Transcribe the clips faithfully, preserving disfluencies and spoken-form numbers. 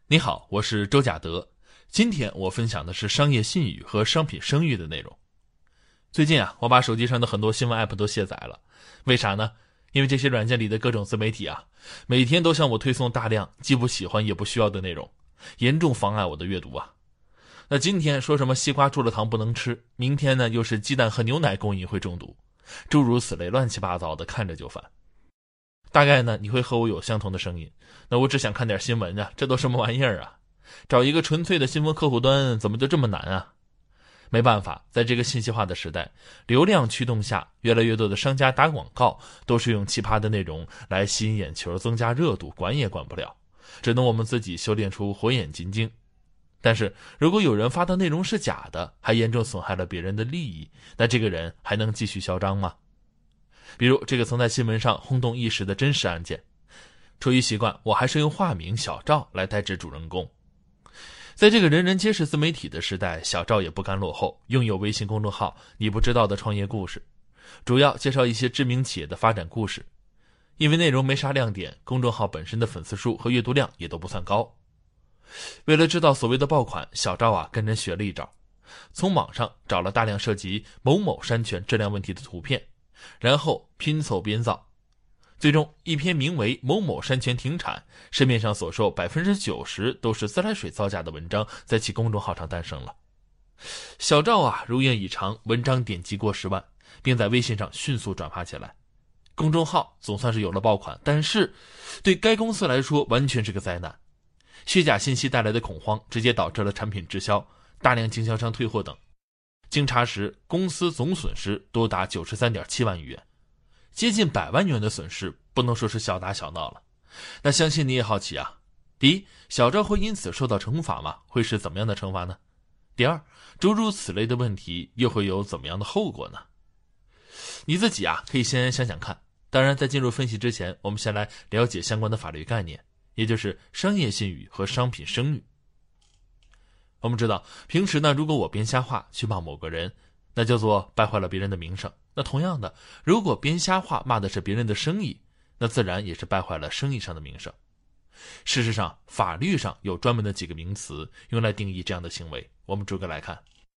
你好，我是周甲德。今天我分享的是商业信誉和商品声誉的内容。最近啊，我把手机上的很多新闻 app 都卸载了。为啥呢？因为这些软件里的各种自媒体啊，每天都向我推送大量既不喜欢也不需要的内容，严重妨碍我的阅读啊。那今天说什么西瓜注了糖不能吃，明天呢又是鸡蛋和牛奶供应会中毒，诸如此类乱七八糟的，看着就烦。大概呢你会和我有相同的声音，那我只想看点新闻啊，这都什么玩意儿啊？找一个纯粹的新闻客户端怎么就这么难啊？没办法，在这个信息化的时代，流量驱动下，越来越多的商家打广告都是用奇葩的内容来吸引眼球，增加热度，管也管不了，只能我们自己修炼出火眼金睛。但是如果有人发的内容是假的，还严重损害了别人的利益，那这个人还能继续嚣张吗？比如这个曾在新闻上轰动一时的真实案件，出于习惯，我还是用化名小赵来代指主人公。在这个人人皆是自媒体的时代，小赵也不甘落后，拥有微信公众号你不知道的创业故事，主要介绍一些知名企业的发展故事。因为内容没啥亮点，公众号本身的粉丝数和阅读量也都不算高。为了知道所谓的爆款，小赵啊跟人学了一招，从网上找了大量涉及某某山泉质量问题的图片，然后拼凑编造，最终一篇名为某某山泉停产，市面上所售 百分之九十 都是自来水造假的文章在其公众号上诞生了。小赵啊如愿以偿，文章点击过十万，并在微信上迅速转发起来。公众号总算是有了爆款，但是对该公司来说完全是个灾难。虚假信息带来的恐慌直接导致了产品滞销，大量经销商退货等。经查实，公司总损失多达 九十三点七万余元，接近百万元的损失，不能说是小打小闹了。那相信你也好奇啊，第一，小赵会因此受到惩罚吗？会是怎么样的惩罚呢？第二，诸如此类的问题又会有怎么样的后果呢？你自己啊可以先想想看。当然在进入分析之前，我们先来了解相关的法律概念，也就是商业信誉和商品声誉。我们知道平时呢，如果我编瞎话去骂某个人，那叫做败坏了别人的名声。那同样的，如果编瞎话骂的是别人的生意，那自然也是败坏了生意上的名声。事实上，法律上有专门的几个名词用来定义这样的行为，我们逐个来看。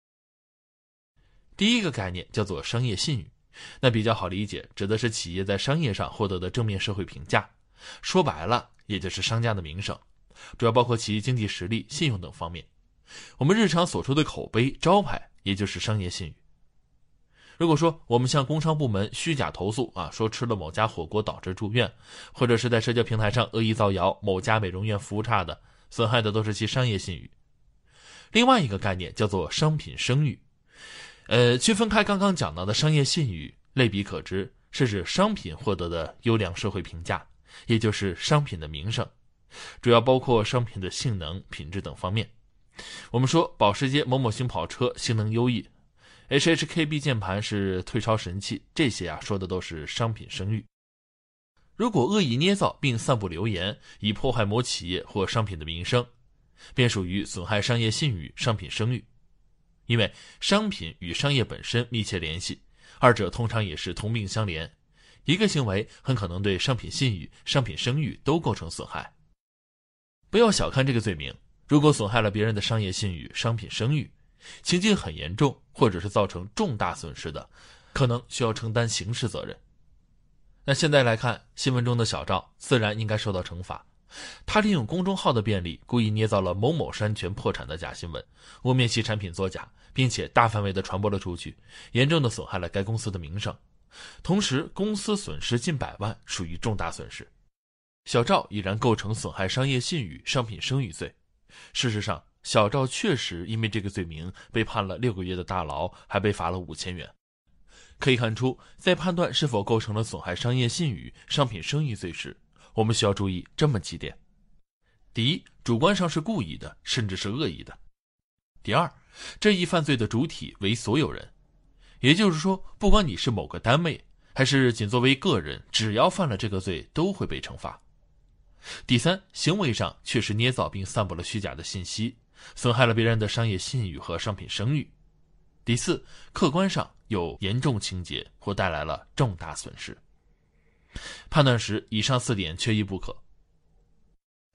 第一个概念叫做商业信誉，那比较好理解，指的是企业在商业上获得的正面社会评价，说白了也就是商家的名声，主要包括其经济实力、信用等方面。我们日常所说的口碑、招牌也就是商业信誉。如果说我们向工商部门虚假投诉啊，说吃了某家火锅导致住院，或者是在社交平台上恶意造谣某家美容院服务差的，损害的都是其商业信誉。另外一个概念叫做商品声誉，呃，区分开刚刚讲到的商业信誉，类比可知是指商品获得的优良社会评价，也就是商品的名声，主要包括商品的性能、品质等方面。我们说保时捷某某型跑车性能优异， H H K B 键盘是退烧神器，这些啊说的都是商品声誉。如果恶意捏造并散布流言，以破坏某企业或商品的名声，便属于损害商业信誉、商品声誉。因为商品与商业本身密切联系，二者通常也是同病相怜，一个行为很可能对商品信誉、商品声誉都构成损害。不要小看这个罪名，如果损害了别人的商业信誉、商品声誉，情节很严重，或者是造成重大损失的，可能需要承担刑事责任。那现在来看，新闻中的小赵自然应该受到惩罚。他利用公众号的便利，故意捏造了某某山泉破产的假新闻，污蔑其产品作假，并且大范围的传播了出去，严重的损害了该公司的名声。同时公司损失近百万，属于重大损失。小赵已然构成损害商业信誉、商品声誉罪。事实上，小赵确实因为这个罪名被判了六个月的大牢，还被罚了五千元。可以看出，在判断是否构成了损害商业信誉、商品声誉罪时，我们需要注意这么几点。第一，主观上是故意的，甚至是恶意的。第二，这一犯罪的主体为所有人，也就是说，不管你是某个单位，还是仅作为个人，只要犯了这个罪，都会被惩罚。第三，行为上确实捏造并散布了虚假的信息，损害了别人的商业信誉和商品声誉。第四，客观上有严重情节或带来了重大损失。判断时，以上四点缺一不可。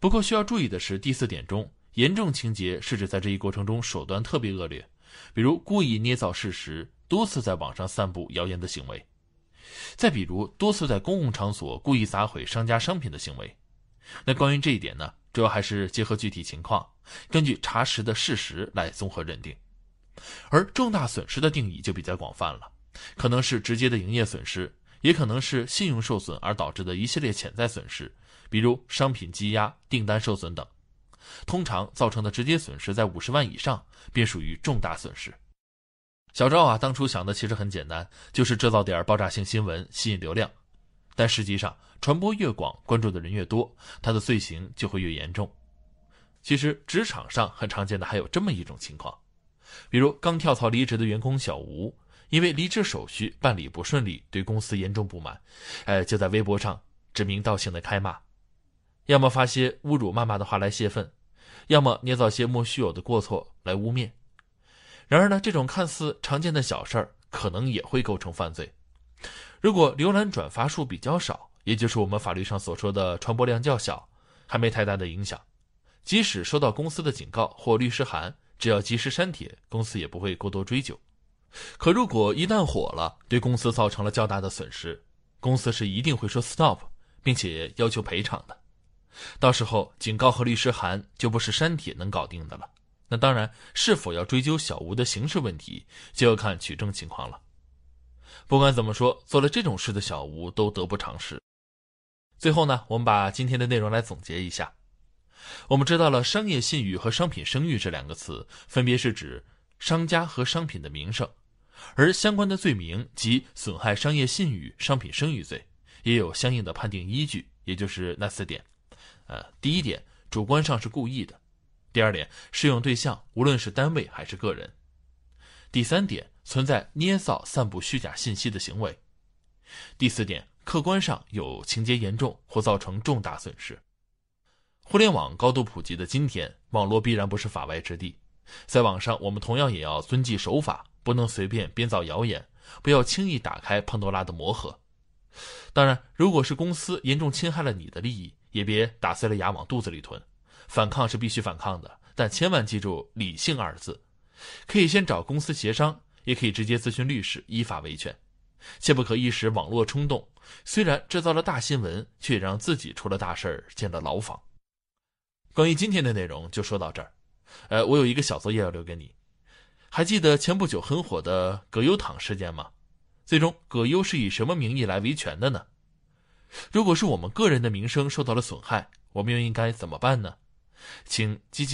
不过需要注意的是，第四点中严重情节是指在这一过程中手段特别恶劣，比如故意捏造事实，多次在网上散布谣言的行为，再比如多次在公共场所故意砸毁商家商品的行为。那关于这一点呢，主要还是结合具体情况，根据查实的事实来综合认定。而重大损失的定义就比较广泛了，可能是直接的营业损失，也可能是信用受损而导致的一系列潜在损失，比如商品积压、订单受损等。通常造成的直接损失在五十万以上，便属于重大损失。小赵啊，当初想的其实很简单，就是制造点爆炸性新闻，吸引流量。但实际上，传播越广，关注的人越多，他的罪行就会越严重。其实，职场上很常见的还有这么一种情况，比如刚跳槽离职的员工小吴，因为离职手续办理不顺利，对公司严重不满，哎，就在微博上指名道姓的开骂，要么发些侮辱谩骂的话来泄愤，要么捏造些莫须有的过错来污蔑。然而呢，这种看似常见的小事儿，可能也会构成犯罪。如果浏览转发数比较少，也就是我们法律上所说的传播量较小，还没太大的影响，即使收到公司的警告或律师函，只要及时删帖，公司也不会过多追究。可如果一旦火了，对公司造成了较大的损失，公司是一定会说 stop， 并且要求赔偿的。到时候警告和律师函就不是删帖能搞定的了。那当然，是否要追究小吴的刑事问题，就要看取证情况了。不管怎么说，做了这种事的小吴都得不偿失。最后呢，我们把今天的内容来总结一下。我们知道了商业信誉和商品声誉这两个词，分别是指商家和商品的名声，而相关的罪名即损害商业信誉、商品声誉罪，也有相应的判定依据，也就是那四点。呃，第一点，主观上是故意的；第二点，适用对象无论是单位还是个人；第三点，存在捏造、散布虚假信息的行为；第四点，客观上有情节严重或造成重大损失。互联网高度普及的今天，网络必然不是法外之地。在网上，我们同样也要遵纪守法，不能随便编造谣言，不要轻易打开潘多拉的魔盒。当然，如果是公司严重侵害了你的利益，也别打碎了牙往肚子里吞。反抗是必须反抗的，但千万记住理性二字。可以先找公司协商，也可以直接咨询律师，依法维权。切不可一时网络冲动，虽然制造了大新闻，却让自己出了大事儿，进了牢房。关于今天的内容就说到这儿。呃，我有一个小作业要留给你。还记得前不久很火的葛优躺事件吗？最终葛优是以什么名义来维权的呢？如果是我们个人的名声受到了损害，我们又应该怎么办呢？请积极